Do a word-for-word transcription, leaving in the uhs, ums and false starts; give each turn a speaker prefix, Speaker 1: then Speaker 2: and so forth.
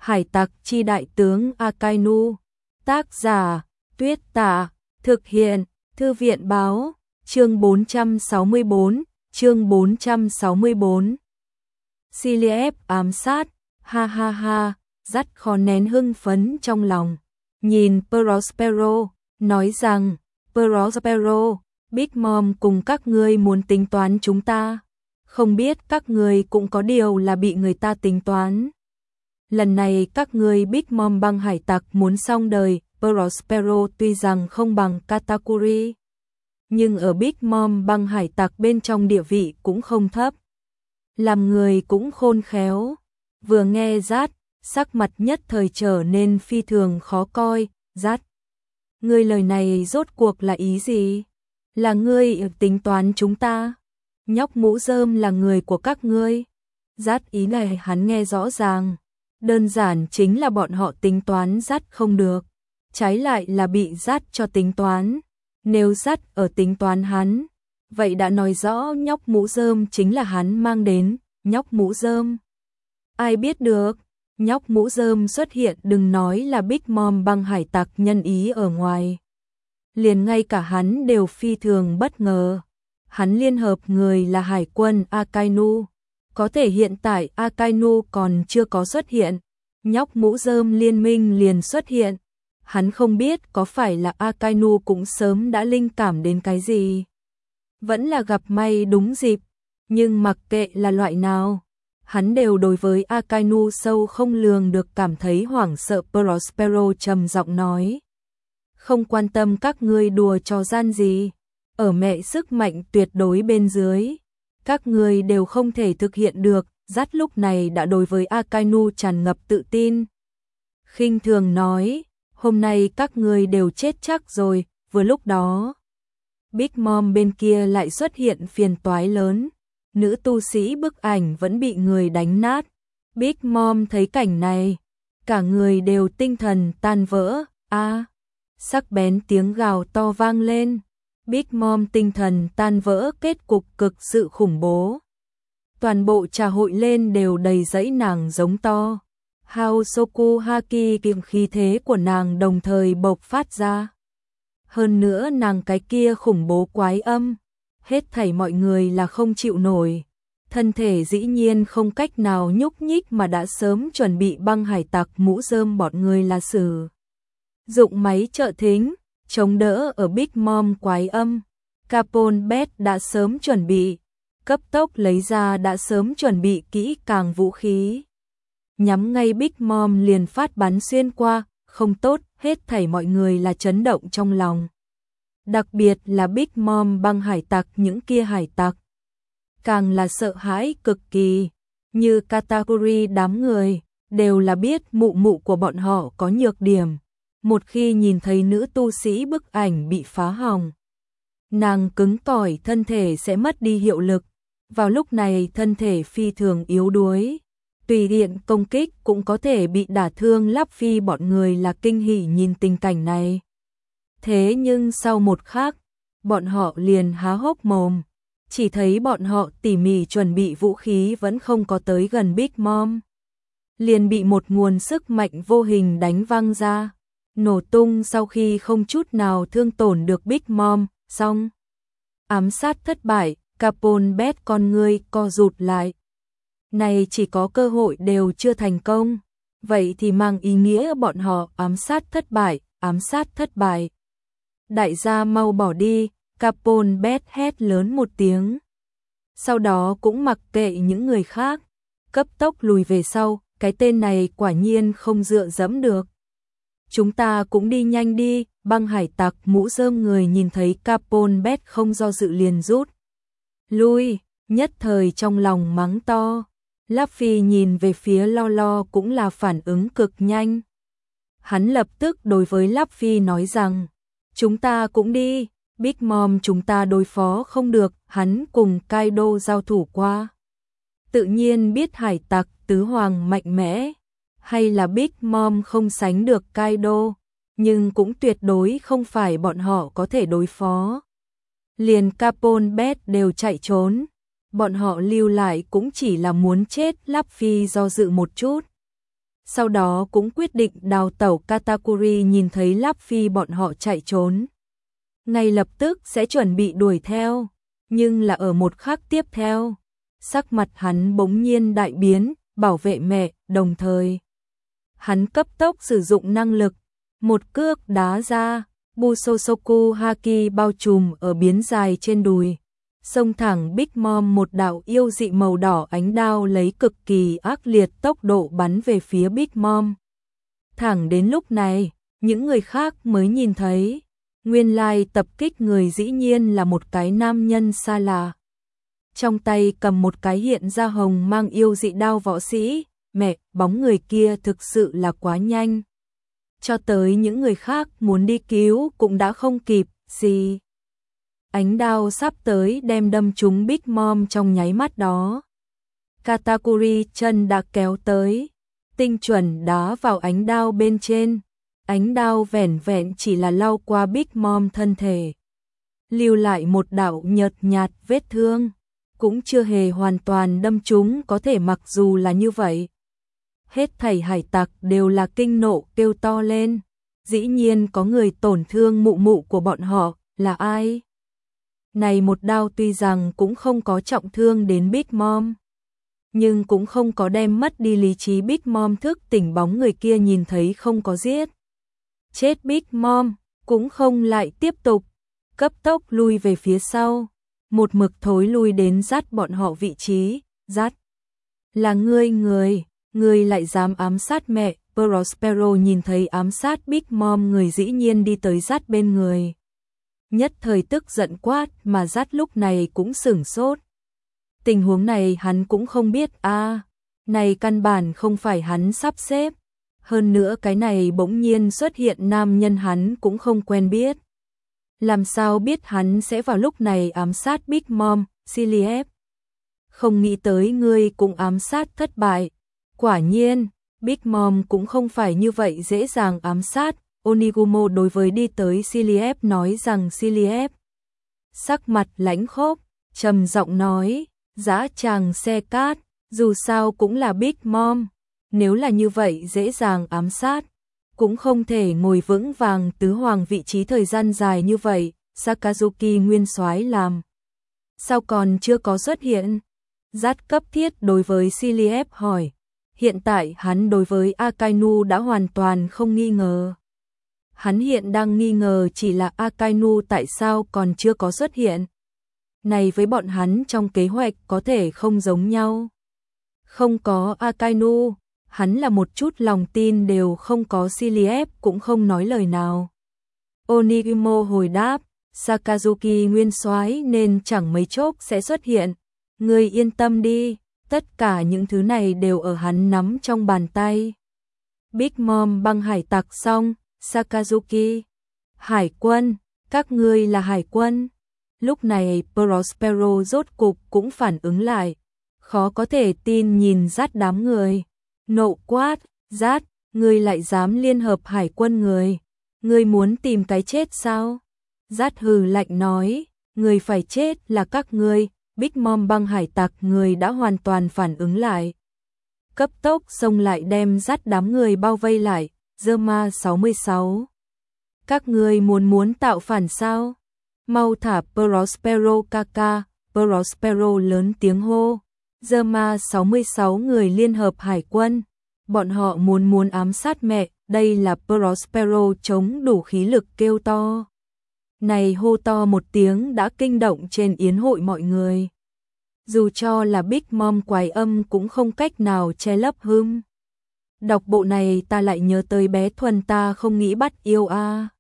Speaker 1: Hải tặc chi đại tướng Akainu. Tác giả, Tuyết Tả. Thực hiện, Thư viện báo. Chương bốn trăm sáu mươi tư, chương bốn trăm sáu mươi tư. Ciliev ám sát, ha ha ha, dắt khó nén hưng phấn trong lòng. Nhìn Prospero, nói rằng, Prospero, Big Mom cùng các ngươi muốn tính toán chúng ta. Không biết các ngươi cũng có điều là bị người ta tính toán. Lần này các ngươi Big Mom băng hải tặc muốn xong đời. Prospero tuy rằng không bằng Katakuri, nhưng ở Big Mom băng hải tặc bên trong địa vị cũng không thấp. Làm người cũng khôn khéo. Vừa nghe Dát, sắc mặt nhất thời trở nên phi thường khó coi. Dát, ngươi lời này rốt cuộc là ý gì? Là ngươi tính toán chúng ta? Nhóc mũ rơm là người của các ngươi? Dát ý này hắn nghe rõ ràng. Đơn giản chính là bọn họ tính toán Dát không được. Trái lại là bị Dát cho tính toán. Nếu Dát ở tính toán hắn, vậy đã nói rõ nhóc mũ rơm chính là hắn mang đến. Nhóc mũ rơm, ai biết được? Nhóc mũ rơm xuất hiện đừng nói là Big Mom băng hải tặc nhân ý ở ngoài. Liền ngay cả hắn đều phi thường bất ngờ. Hắn liên hợp người là hải quân Akainu. Có thể hiện tại Akainu còn chưa có xuất hiện. Nhóc mũ rơm liên minh liền xuất hiện. Hắn không biết có phải là Akainu cũng sớm đã linh cảm đến cái gì. Vẫn là gặp may đúng dịp. Nhưng mặc kệ là loại nào, hắn đều đối với Akainu sâu không lường được cảm thấy hoảng sợ. Prospero trầm giọng nói. Không quan tâm các ngươi đùa trò gian gì. Ở mẹ sức mạnh tuyệt đối bên dưới, các ngươi đều không thể thực hiện được. Dát lúc này đã đối với Akainu tràn ngập tự tin. Khinh thường nói, hôm nay các ngươi đều chết chắc rồi. Vừa lúc đó, Big Mom bên kia lại xuất hiện phiền toái lớn. Nữ tu sĩ bức ảnh vẫn bị người đánh nát. Big Mom thấy cảnh này, cả người đều tinh thần tan vỡ. A, sắc bén tiếng gào to vang lên. Big Mom tinh thần tan vỡ, kết cục cực sự khủng bố. Toàn bộ trà hội lên đều đầy dãy nàng giống to. Haosoku Haki kiềm khí thế của nàng đồng thời bộc phát ra. Hơn nữa nàng cái kia khủng bố quái âm. Hết thảy mọi người là không chịu nổi. Thân thể dĩ nhiên không cách nào nhúc nhích mà đã sớm chuẩn bị băng hải tặc mũ rơm bọn người là sử dụng máy trợ thính, chống đỡ ở Big Mom quái âm. Capone Bet đã sớm chuẩn bị, cấp tốc lấy ra đã sớm chuẩn bị kỹ càng vũ khí. Nhắm ngay Big Mom liền phát bắn xuyên qua, không tốt, hết thảy mọi người là chấn động trong lòng. Đặc biệt là Big Mom băng hải tặc, những kia hải tặc càng là sợ hãi cực kỳ. Như Katakuri đám người đều là biết mụ mụ của bọn họ có nhược điểm. Một khi nhìn thấy nữ tu sĩ bức ảnh bị phá hỏng, nàng cứng cỏi thân thể sẽ mất đi hiệu lực. Vào lúc này thân thể phi thường yếu đuối, tùy tiện công kích cũng có thể bị đả thương. Lắp Phi bọn người là kinh hỉ nhìn tình cảnh này. Thế nhưng sau một khắc, bọn họ liền há hốc mồm. Chỉ thấy bọn họ tỉ mỉ chuẩn bị vũ khí vẫn không có tới gần Big Mom, liền bị một nguồn sức mạnh vô hình đánh văng ra, nổ tung sau khi không chút nào thương tổn được Big Mom. Xong, ám sát thất bại. Capone Bet con ngươi co rụt lại. Này chỉ có cơ hội đều chưa thành công. Vậy thì mang ý nghĩa bọn họ ám sát thất bại, ám sát thất bại. Đại gia mau bỏ đi. Capone Bet hét lớn một tiếng. Sau đó cũng mặc kệ những người khác, cấp tốc lùi về sau. Cái tên này quả nhiên không dựa dẫm được. Chúng ta cũng đi nhanh đi. Băng hải tặc mũ rơm người nhìn thấy Capone Bet không do dự liền rút lui, nhất thời trong lòng mắng to. Luffy nhìn về phía Lo Lo cũng là phản ứng cực nhanh. Hắn lập tức đối với Luffy nói rằng, chúng ta cũng đi. Big Mom chúng ta đối phó không được. Hắn cùng Kaido giao thủ qua, tự nhiên biết hải tặc tứ hoàng mạnh mẽ. Hay là Big Mom không sánh được Kaido, nhưng cũng tuyệt đối không phải bọn họ có thể đối phó. Liền Capone Bet đều chạy trốn, bọn họ lưu lại cũng chỉ là muốn chết. Luffy do dự một chút, sau đó cũng quyết định đào tẩu. Katakuri nhìn thấy Luffy bọn họ chạy trốn, ngay lập tức sẽ chuẩn bị đuổi theo, nhưng là ở một khắc tiếp theo, sắc mặt hắn bỗng nhiên đại biến, bảo vệ mẹ, đồng thời hắn cấp tốc sử dụng năng lực, một cước đá ra, Busosoku Haki bao trùm ở biến dài trên đùi, xông thẳng Big Mom. Một đạo yêu dị màu đỏ ánh đao lấy cực kỳ ác liệt tốc độ bắn về phía Big Mom. Thẳng đến lúc này, những người khác mới nhìn thấy, nguyên lai tập kích người dĩ nhiên là một cái nam nhân xa lạ. Trong tay cầm một cái hiện ra hồng mang yêu dị đao võ sĩ, mẹ, bóng người kia thực sự là quá nhanh. Cho tới những người khác muốn đi cứu cũng đã không kịp, gì. Ánh đao sắp tới đem đâm trúng Big Mom trong nháy mắt đó. Katakuri chân đã kéo tới, tinh chuẩn đá vào ánh đao bên trên. Ánh đao vẻn vẹn chỉ là lau qua Big Mom thân thể, lưu lại một đạo nhợt nhạt vết thương, cũng chưa hề hoàn toàn đâm trúng. Có thể mặc dù là như vậy, hết thảy hải tặc đều là kinh nộ kêu to lên. Dĩ nhiên có người tổn thương mụ mụ của bọn họ, là ai? Này một đao tuy rằng cũng không có trọng thương đến Big Mom, nhưng cũng không có đem mất đi lý trí. Big Mom thức tỉnh, bóng người kia nhìn thấy không có giết chết Big Mom, cũng không lại tiếp tục, cấp tốc lui về phía sau, một mực thối lui đến dắt bọn họ vị trí. Dắt, là ngươi người, ngươi lại dám ám sát mẹ. Prospero nhìn thấy ám sát Big Mom người dĩ nhiên đi tới dắt bên người, nhất thời tức giận quát, mà dắt lúc này cũng sửng sốt. Tình huống này hắn cũng không biết a, à, này căn bản không phải hắn sắp xếp. Hơn nữa cái này bỗng nhiên xuất hiện nam nhân hắn cũng không quen biết. Làm sao biết hắn sẽ vào lúc này ám sát Big Mom? Siliep, không nghĩ tới ngươi cũng ám sát thất bại. Quả nhiên, Big Mom cũng không phải như vậy dễ dàng ám sát. Onigumo đối với đi tới Siliep nói rằng Siliep, sắc mặt lãnh khốc, trầm giọng nói, dã tràng xe cát, dù sao cũng là Big Mom. Nếu là như vậy dễ dàng ám sát, cũng không thể ngồi vững vàng tứ hoàng vị trí thời gian dài như vậy. Sakazuki nguyên soái làm sao còn chưa có xuất hiện? Dắt cấp thiết đối với Siliep hỏi. Hiện tại hắn đối với Akainu đã hoàn toàn không nghi ngờ. Hắn hiện đang nghi ngờ chỉ là Akainu tại sao còn chưa có xuất hiện. Này với bọn hắn trong kế hoạch có thể không giống nhau. Không có Akainu, hắn là một chút lòng tin đều không có. Siliep cũng không nói lời nào. Onigumo hồi đáp, Sakazuki nguyên soái nên chẳng mấy chốc sẽ xuất hiện. Ngươi yên tâm đi, tất cả những thứ này đều ở hắn nắm trong bàn tay. Big Mom băng hải tặc xong, Sakazuki, hải quân, các ngươi là hải quân. Lúc này Prospero rốt cục cũng phản ứng lại, khó có thể tin nhìn dắt đám người, nộ quát, dắt, ngươi lại dám liên hợp hải quân người, ngươi muốn tìm cái chết sao? Dắt hừ lạnh nói, người phải chết là các ngươi. Big Mom băng hải tặc người đã hoàn toàn phản ứng lại, cấp tốc xông lại đem dắt đám người bao vây lại. Zerma sáu mươi sáu, các ngươi muốn muốn tạo phản sao? Mau thả Prospero kaka. Prospero lớn tiếng hô. Zerma sáu mươi sáu người liên hợp hải quân, bọn họ muốn muốn ám sát mẹ. Đây là Prospero chống đủ khí lực kêu to. Này hô to một tiếng đã kinh động trên yến hội mọi người. Dù cho là Big Mom quái âm cũng không cách nào che lấp hưng. Đọc bộ này ta lại nhớ tới bé Thuần ta không nghĩ bắt yêu a. À.